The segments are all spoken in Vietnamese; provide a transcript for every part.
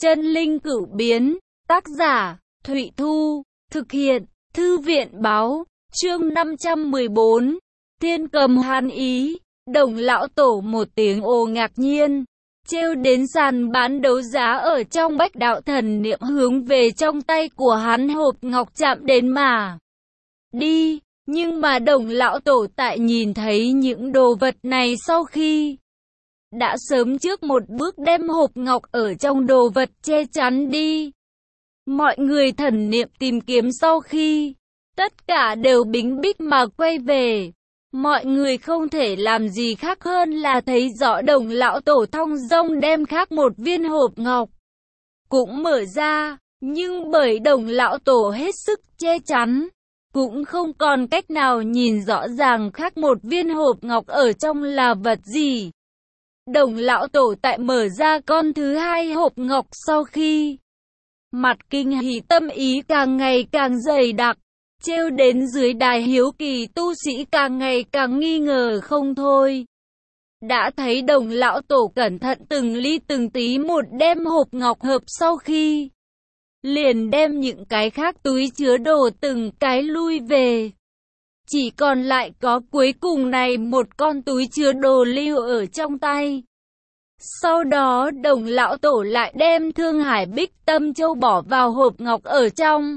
Chân linh cửu biến, tác giả, Thụy Thu, thực hiện, Thư viện báo, chương 514, Thiên Cầm Hàn Ý, Đồng lão tổ một tiếng ồ ngạc nhiên, trêu đến sàn bán đấu giá ở trong Bách Đạo Thần Niệm hướng về trong tay của hắn hộp ngọc chạm đến mà đi, nhưng mà Đồng lão tổ tại nhìn thấy những đồ vật này sau khi đã sớm trước một bước đem hộp ngọc ở trong đồ vật che chắn đi. Mọi người thần niệm tìm kiếm sau khi tất cả đều bính bích mà quay về. Mọi người không thể làm gì khác hơn là thấy rõ Đồng lão tổ thong dong đem khác một viên hộp ngọc cũng mở ra, nhưng bởi Đồng lão tổ hết sức che chắn, cũng không còn cách nào nhìn rõ ràng khác một viên hộp ngọc ở trong là vật gì. Đồng lão tổ tại mở ra con thứ hai hộp ngọc sau khi mặt kinh hỉ, tâm ý càng ngày càng dày đặc, trêu đến dưới đài hiếu kỳ tu sĩ càng ngày càng nghi ngờ không thôi. Đã thấy Đồng lão tổ cẩn thận từng ly từng tí một đem hộp ngọc hợp sau khi liền đem những cái khác túi chứa đồ từng cái lui về. Chỉ còn lại có cuối cùng này một con túi chứa đồ lưu ở trong tay. Sau đó Đồng lão tổ lại đem Thương Hải Bích Tâm Châu bỏ vào hộp ngọc ở trong.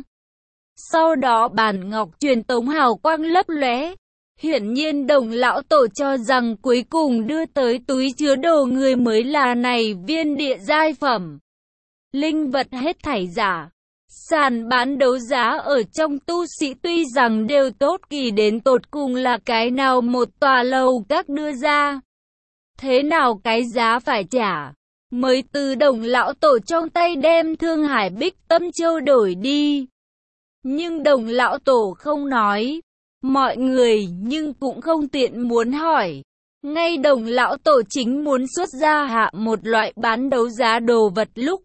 Sau đó bàn ngọc truyền tống hào quang lấp lóe. Hiển nhiên Đồng lão tổ cho rằng cuối cùng đưa tới túi chứa đồ người mới là này viên địa giai phẩm linh vật hết thảy giả. Sàn bán đấu giá ở trong tu sĩ tuy rằng đều tốt kỳ đến tột cùng là cái nào một tòa lầu các đưa ra. Thế nào cái giá phải trả, mới từ Đồng lão tổ trong tay đem Thương Hải Bích Tâm Châu đổi đi. Nhưng Đồng lão tổ không nói, mọi người nhưng cũng không tiện muốn hỏi. Ngay Đồng lão tổ chính muốn xuất ra hạ một loại bán đấu giá đồ vật lúc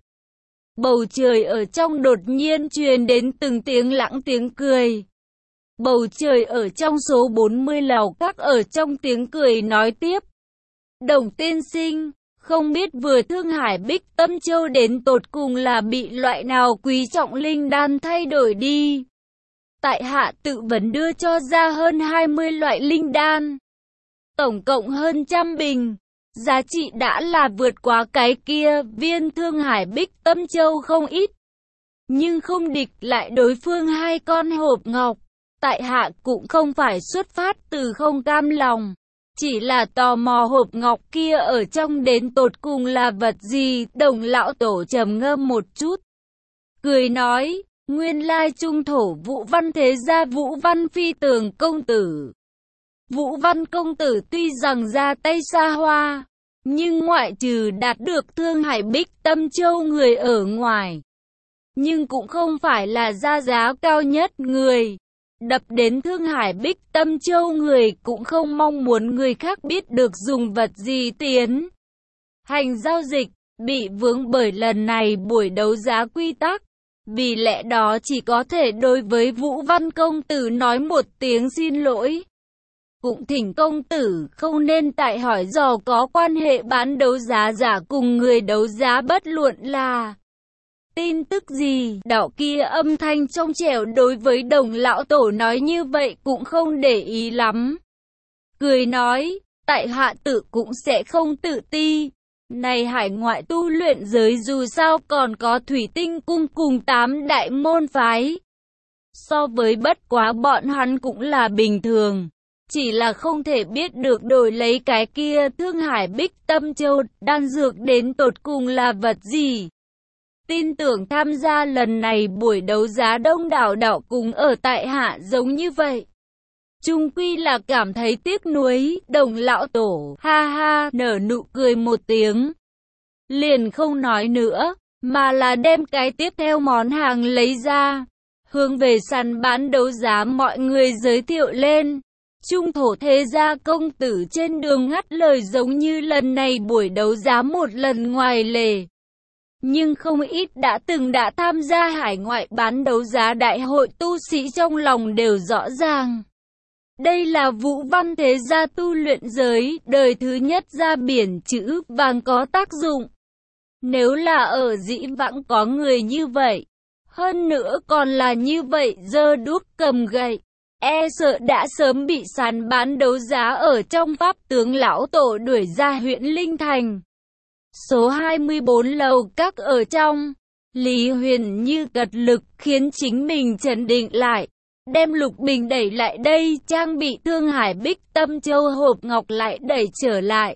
bầu trời ở trong đột nhiên truyền đến từng tiếng lãng tiếng cười. Bầu trời ở trong số 40 lầu các ở trong tiếng cười nói tiếp. Đồng tiên sinh, không biết vừa Thương Hải Bích Tâm Châu đến tột cùng là bị loại nào quý trọng linh đan thay đổi đi. Tại hạ tự vấn đưa cho ra hơn 20 loại linh đan, tổng cộng hơn 100 bình. Giá trị đã là vượt quá cái kia viên Thương Hải Bích Tâm Châu không ít. Nhưng không địch lại đối phương hai con hộp ngọc. Tại hạ cũng không phải xuất phát từ không cam lòng, chỉ là tò mò hộp ngọc kia ở trong đến tột cùng là vật gì. Đồng lão tổ trầm ngâm một chút, cười nói, nguyên lai trung thổ Vũ Văn thế gia Vũ Văn Phi Tường công tử. Vũ Văn công tử tuy rằng ra tay xa hoa, nhưng ngoại trừ đạt được Thương Hải Bích Tâm Châu người ở ngoài, nhưng cũng không phải là ra giá cao nhất người. Đập đến Thương Hải Bích Tâm Châu người cũng không mong muốn người khác biết được dùng vật gì tiến hành giao dịch, bị vướng bởi lần này buổi đấu giá quy tắc. Vì lẽ đó chỉ có thể đối với Vũ Văn công tử nói một tiếng xin lỗi. Cũng thỉnh công tử không nên tại hỏi dò có quan hệ bán đấu giá giả cùng người đấu giá bất luận là tin tức gì. Đạo kia âm thanh trong trẻo đối với Đồng lão tổ nói như vậy cũng không để ý lắm. Cười nói, tại hạ tự cũng sẽ không tự ti. Này hải ngoại tu luyện giới dù sao còn có Thủy Tinh Cung cùng 8 đại môn phái. So với bất quá bọn hắn cũng là bình thường. Chỉ là không thể biết được đổi lấy cái kia Thương Hải Bích Tâm Châu đan dược đến tột cùng là vật gì. Tin tưởng tham gia lần này buổi đấu giá đông đảo đạo cùng ở tại hạ giống như vậy. Chung quy là cảm thấy tiếc nuối. Đồng lão tổ ha ha nở nụ cười một tiếng, liền không nói nữa, mà là đem cái tiếp theo món hàng lấy ra, hướng về sàn bán đấu giá mọi người giới thiệu lên. Trung thổ thế gia công tử trên đường ngắt lời giống như lần này buổi đấu giá một lần ngoài lề. Nhưng không ít đã tham gia hải ngoại bán đấu giá đại hội tu sĩ trong lòng đều rõ ràng. Đây là Vũ Văn thế gia tu luyện giới, đời thứ nhất ra biển chữ vàng có tác dụng. Nếu là ở dĩ vãng có người như vậy, hơn nữa còn là như vậy giơ đuốc cầm gậy, e sợ đã sớm bị sàn bán đấu giá ở trong pháp tướng lão tổ đuổi ra huyện Linh Thành. Số 24 lầu các ở trong, Lý Huyền Như cật lực khiến chính mình trấn định lại, đem Lục Bình đẩy lại đây, trang bị Thương Hải Bích Tâm Châu hộp ngọc lại đẩy trở lại.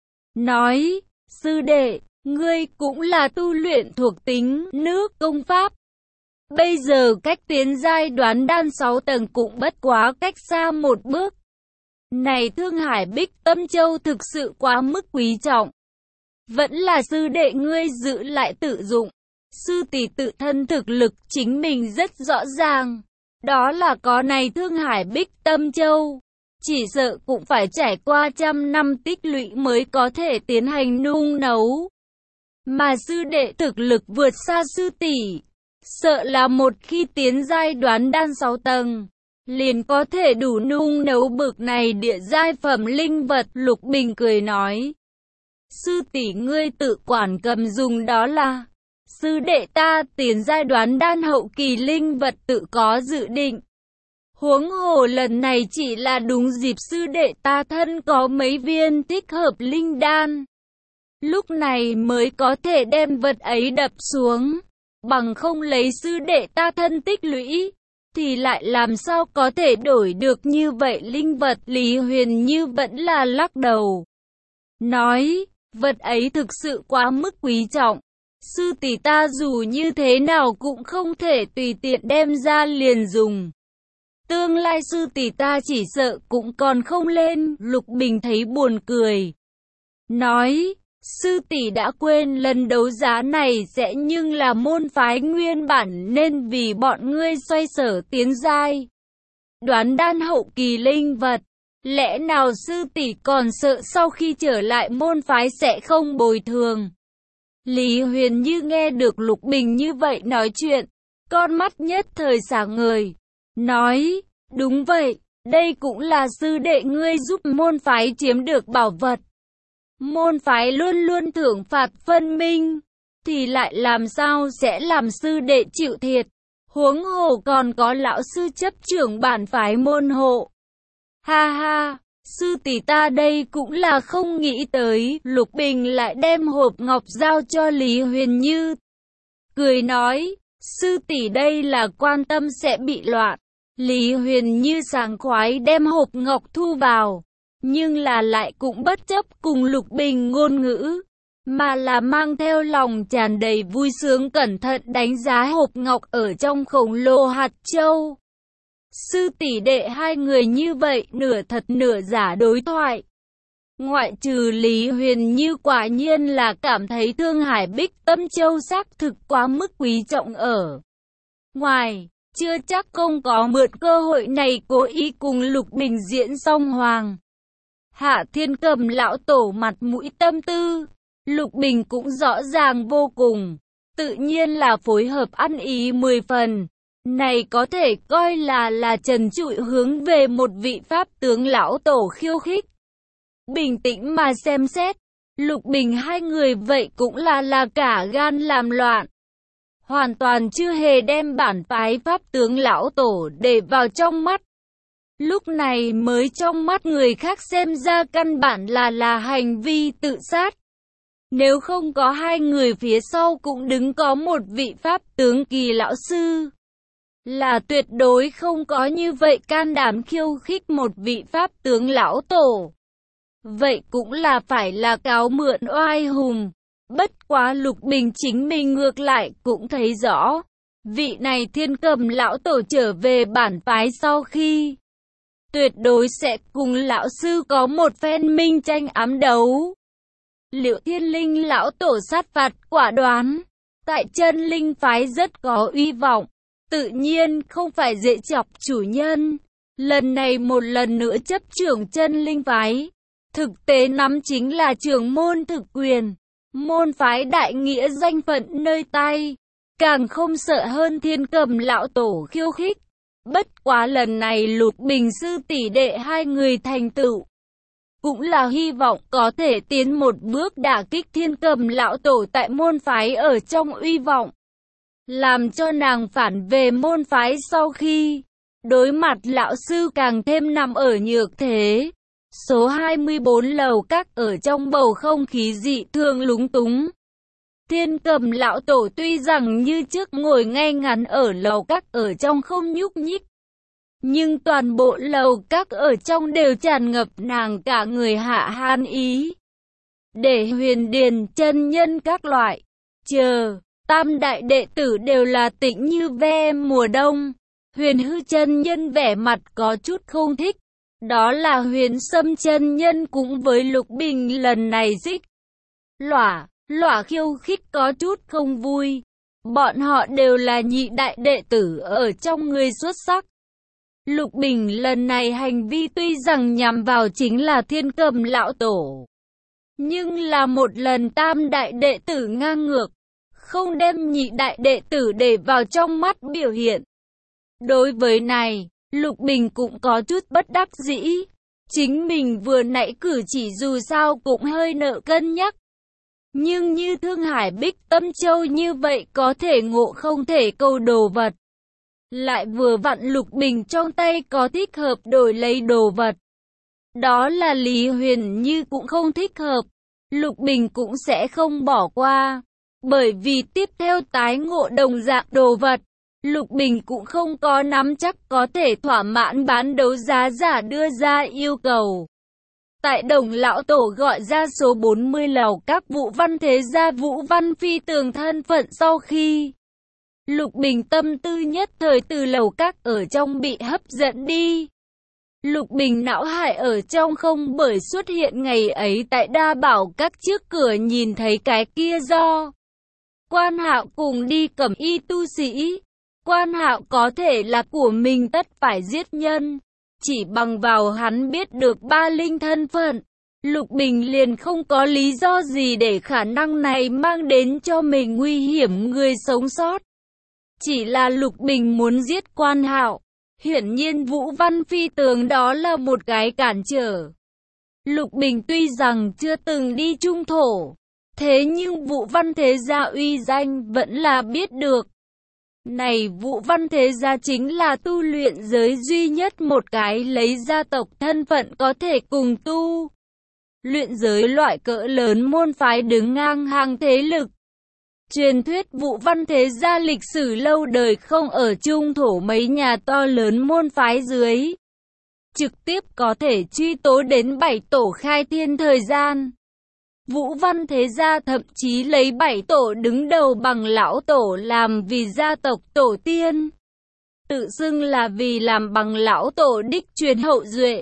Nói, sư đệ, ngươi cũng là tu luyện thuộc tính nước công pháp. Bây giờ cách tiến giai đoán đan 6 tầng cũng bất quá cách xa một bước. Này Thương Hải Bích Tâm Châu thực sự quá mức quý trọng. Vẫn là sư đệ ngươi giữ lại tự dụng. Sư tỷ tự thân thực lực chính mình rất rõ ràng. Đó là có này Thương Hải Bích Tâm Châu. Chỉ sợ cũng phải trải qua trăm năm tích lũy mới có thể tiến hành nung nấu. Mà sư đệ thực lực vượt xa sư tỷ. Sợ là một khi tiến giai đoán đan 6 tầng, liền có thể đủ nung nấu bực này địa giai phẩm linh vật. Lục Bình cười nói. Sư tỷ ngươi tự quản cầm dùng đó là. Sư đệ ta tiến giai đoán đan hậu kỳ linh vật tự có dự định. Huống hồ lần này chỉ là đúng dịp sư đệ ta thân có mấy viên thích hợp linh đan. Lúc này mới có thể đem vật ấy đập xuống. Bằng không lấy sư đệ ta thân tích lũy, thì lại làm sao có thể đổi được như vậy linh vật. Lý Huyền Như vẫn là lắc đầu. Nói, vật ấy thực sự quá mức quý trọng. Sư tỷ ta dù như thế nào cũng không thể tùy tiện đem ra liền dùng. Tương lai sư tỷ ta chỉ sợ cũng còn không lên. Lục Bình thấy buồn cười. Nói, sư tỷ đã quên lần đấu giá này sẽ nhưng là môn phái nguyên bản nên vì bọn ngươi xoay sở tiến giai. Đoán đan hậu kỳ linh vật. Lẽ nào sư tỷ còn sợ sau khi trở lại môn phái sẽ không bồi thường? Lý Huyền Như nghe được Lục Bình như vậy nói chuyện, con mắt nhất thời sáng ngời. Nói, đúng vậy, đây cũng là sư đệ ngươi giúp môn phái chiếm được bảo vật. Môn phái luôn luôn thưởng phạt phân minh, thì lại làm sao sẽ làm sư đệ chịu thiệt? Huống hồ còn có lão sư chấp trưởng bản phái môn hộ. Ha ha, sư tỷ ta đây cũng là không nghĩ tới. Lục Bình lại đem hộp ngọc giao cho Lý Huyền Như. Cười nói, sư tỷ đây là quan tâm sẽ bị loạn. Lý Huyền Như sảng khoái đem hộp ngọc thu vào. Nhưng là lại cũng bất chấp cùng Lục Bình ngôn ngữ, mà là mang theo lòng tràn đầy vui sướng cẩn thận đánh giá hộp ngọc ở trong khổng lồ hạt châu. Sư tỷ đệ hai người như vậy nửa thật nửa giả đối thoại. Ngoại trừ Lý Huyền Như quả nhiên là cảm thấy Thương Hải Bích Tâm Châu xác thực quá mức quý trọng ở ngoài, chưa chắc không có mượn cơ hội này cố ý cùng Lục Bình diễn song hoàng. Hạ Thiên Cầm lão tổ mặt mũi tâm tư, Lục Bình cũng rõ ràng vô cùng, tự nhiên là phối hợp ăn ý 10 phần. Này có thể coi là trần trụi hướng về một vị pháp tướng lão tổ khiêu khích. Bình tĩnh mà xem xét, Lục Bình hai người vậy cũng là cả gan làm loạn. Hoàn toàn chưa hề đem bản phái pháp tướng lão tổ để vào trong mắt. Lúc này mới trong mắt người khác xem ra căn bản là hành vi tự sát. Nếu không có hai người phía sau cũng đứng có một vị pháp tướng kỳ lão sư, là tuyệt đối không có như vậy can đảm khiêu khích một vị pháp tướng lão tổ. Vậy cũng là phải là cáo mượn oai hùng. Bất quá Lục Bình chính mình ngược lại cũng thấy rõ, vị này Thiên Cầm lão tổ trở về bản phái sau khi, tuyệt đối sẽ cùng lão sư có một phen minh tranh ám đấu. Liệu Thiên Linh lão tổ sát phạt quả đoán, tại Chân Linh phái rất có uy vọng, tự nhiên không phải dễ chọc chủ nhân. Lần này một lần nữa chấp trưởng Chân Linh phái, thực tế nắm chính là trưởng môn thực quyền, môn phái đại nghĩa danh phận nơi tay, càng không sợ hơn Thiên Cầm lão tổ khiêu khích. Bất quá lần này Lục Bình sư tỷ đệ hai người thành tựu cũng là hy vọng có thể tiến một bước đả kích Thiên Cầm lão tổ tại môn phái ở trong uy vọng, làm cho nàng phản về môn phái sau khi đối mặt lão sư càng thêm nằm ở nhược thế. Số 24 lầu các ở trong bầu không khí dị thường lúng túng. Thiên Cầm lão tổ tuy rằng như trước ngồi ngay ngắn ở lầu các ở trong không nhúc nhích, nhưng toàn bộ lầu các ở trong đều tràn ngập nàng cả người hạ han ý. Để Huyền Điền chân nhân các loại, tam đại đệ tử đều là tĩnh như ve mùa đông. Huyền Hư chân nhân vẻ mặt có chút không thích. Đó là Huyền Sâm chân nhân cũng với Lục Bình lần này xích lỏa khiêu khích có chút không vui. Bọn họ đều là nhị đại đệ tử ở trong người xuất sắc. Lục Bình lần này hành vi tuy rằng nhằm vào chính là Thiên Cầm lão tổ, nhưng là một lần tam đại đệ tử ngang ngược, không đem nhị đại đệ tử để vào trong mắt biểu hiện. Đối với này, Lục Bình cũng có chút bất đắc dĩ. Chính mình vừa nãy cử chỉ dù sao cũng hơi nợ cân nhắc. Nhưng như Thương Hải Bích Tâm Châu như vậy có thể ngộ không thể cầu đồ vật. Lại vừa vặn Lục Bình trong tay có thích hợp đổi lấy đồ vật. Đó là Lý Huyền Như cũng không thích hợp. Lục Bình cũng sẽ không bỏ qua. Bởi vì tiếp theo tái ngộ đồng dạng đồ vật, Lục Bình cũng không có nắm chắc có thể thỏa mãn bán đấu giá giả đưa ra yêu cầu. Tại Đồng lão tổ gọi ra số 40 lầu các Vũ Văn Thế gia Vũ Văn Phi tường thân phận sau khi Lục Bình tâm tư nhất thời từ lầu các ở trong bị hấp dẫn đi. Lục Bình não hại ở trong không bởi xuất hiện ngày ấy tại Đa Bảo các trước cửa nhìn thấy cái kia do Quan Hạo cùng đi cầm y tu sĩ. Quan Hạo có thể là của mình tất phải giết nhân. Chỉ bằng vào hắn biết được ba linh thân phận, Lục Bình liền không có lý do gì để khả năng này mang đến cho mình nguy hiểm người sống sót. Chỉ là Lục Bình muốn giết Quan Hạo, hiển nhiên Vũ Văn Phi tường đó là một cái cản trở. Lục Bình tuy rằng chưa từng đi trung thổ, thế nhưng Vũ Văn Thế gia uy danh vẫn là biết được. Này Vũ Văn Thế gia chính là tu luyện giới duy nhất một cái lấy gia tộc thân phận có thể cùng tu luyện giới loại cỡ lớn môn phái đứng ngang hàng thế lực. Truyền thuyết Vũ Văn Thế gia lịch sử lâu đời không ở trung thổ mấy nhà to lớn môn phái dưới. Trực tiếp có thể truy tố đến 7 tổ khai thiên thời gian. Vũ Văn Thế gia thậm chí lấy 7 tổ đứng đầu bằng lão tổ làm vì gia tộc tổ tiên. Tự xưng là vì làm bằng lão tổ đích truyền hậu duệ.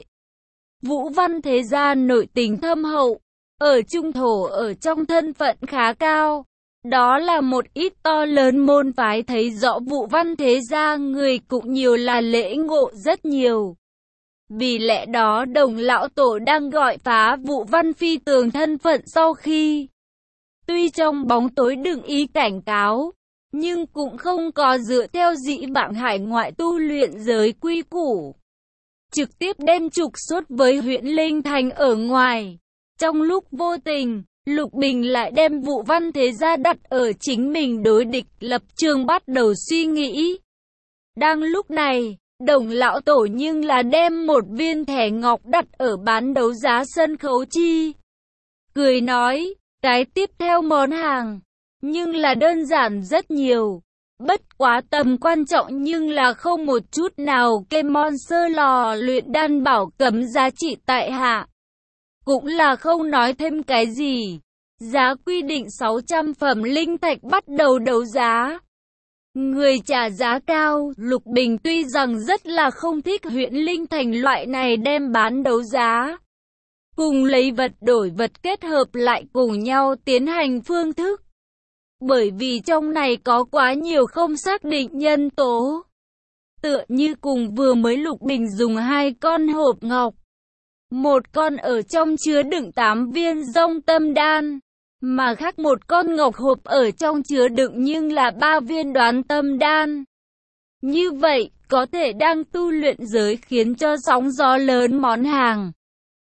Vũ Văn Thế gia nội tình thâm hậu, ở trung thổ ở trong thân phận khá cao. Đó là một ít to lớn môn phái thấy rõ Vũ Văn Thế gia người cũng nhiều là lễ ngộ rất nhiều. Vì lẽ đó Đồng lão tổ đang gọi phá Vũ Văn Phi tường thân phận sau khi tuy trong bóng tối đừng ý cảnh cáo, nhưng cũng không có dựa theo dĩ vãng hải ngoại tu luyện giới quy củ. Trực tiếp đem trục xuất với huyện Linh Thành ở ngoài. Trong lúc vô tình, Lục Bình lại đem Vũ Văn Thế gia đặt ở chính mình đối địch lập trường bắt đầu suy nghĩ. Đang lúc này, Đồng lão tổ nhưng là đem một viên thẻ ngọc đặt ở bán đấu giá sân khấu chi. Cười nói, cái tiếp theo món hàng, nhưng là đơn giản rất nhiều. Bất quá tầm quan trọng nhưng là không một chút nào cây monster lò luyện đan bảo cấm giá trị tại hạ. Cũng là không nói thêm cái gì. Giá quy định 600 phẩm linh thạch bắt đầu đấu giá. Người trả giá cao, Lục Bình tuy rằng rất là không thích huyện Linh Thành loại này đem bán đấu giá. Cùng lấy vật đổi vật kết hợp lại cùng nhau tiến hành phương thức. Bởi vì trong này có quá nhiều không xác định nhân tố. Tựa như cùng vừa mới Lục Bình dùng 2 con hộp ngọc. Một con ở trong chứa đựng 8 viên dông tâm đan. Mà khác một con ngọc hộp ở trong chứa đựng nhưng là 3 viên đoán tâm đan. Như vậy, có thể đang tu luyện giới khiến cho sóng gió lớn món hàng.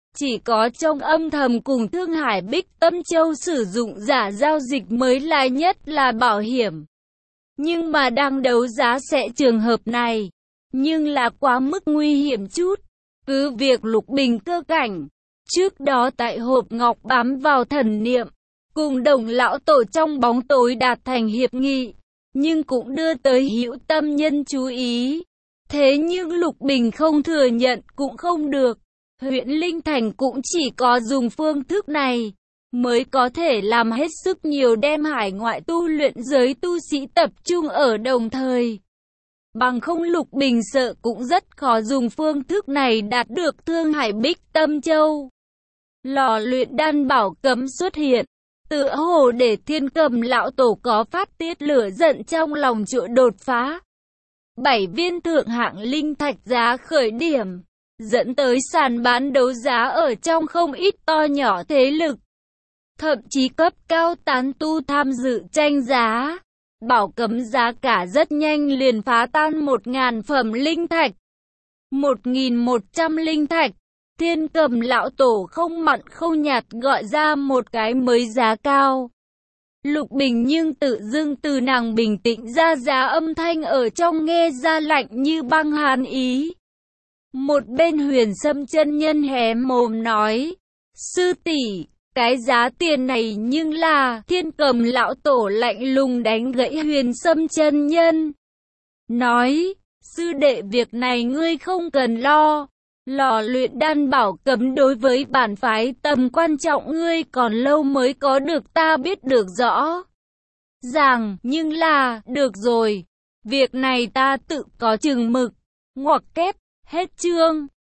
Chỉ có trong âm thầm cùng Thương Hải Bích Tâm Châu sử dụng giả giao dịch mới là nhất là bảo hiểm. Nhưng mà đang đấu giá sẽ trường hợp này, nhưng là quá mức nguy hiểm chút. Cứ việc Lục Bình cơ cảnh, trước đó tại hộp ngọc bám vào thần niệm, cùng Đồng lão tổ trong bóng tối đạt thành hiệp nghị, nhưng cũng đưa tới hữu tâm nhân chú ý. Thế nhưng Lục Bình không thừa nhận cũng không được. Huyện Linh Thành cũng chỉ có dùng phương thức này mới có thể làm hết sức nhiều đem hải ngoại tu luyện giới tu sĩ tập trung ở đồng thời. Bằng không Lục Bình sợ cũng rất khó dùng phương thức này đạt được Thương Hải Bích Tâm Châu. Lò luyện đan bảo cấm xuất hiện, tựa hồ để Thiên Cầm lão tổ có phát tiết lửa giận trong lòng chỗ đột phá. 7 viên thượng hạng linh thạch giá khởi điểm, dẫn tới sàn bán đấu giá ở trong không ít to nhỏ thế lực. Thậm chí cấp cao tán tu tham dự tranh giá. Bảo cấm giá cả rất nhanh liền phá tan 1.000 phẩm linh thạch. 1.100 linh thạch. Thiên Cầm lão tổ không mặn không nhạt gọi ra một cái mới giá cao. Lục Bình nhưng tự dưng từ nàng bình tĩnh ra giá âm thanh ở trong nghe ra lạnh như băng hàn ý. Một bên Huyền Sâm chân nhân hé mồm nói, sư tỷ, cái giá tiền này nhưng là. Thiên Cầm lão tổ lạnh lùng đánh gãy Huyền Sâm chân nhân. Nói, sư đệ việc này ngươi không cần lo. Lò luyện đan bảo cấm đối với bản phái tầm quan trọng ngươi còn lâu mới có được ta biết được rõ ràng, nhưng là, được rồi. Việc này ta tự có chừng mực. Ngoặc kép, hết chương.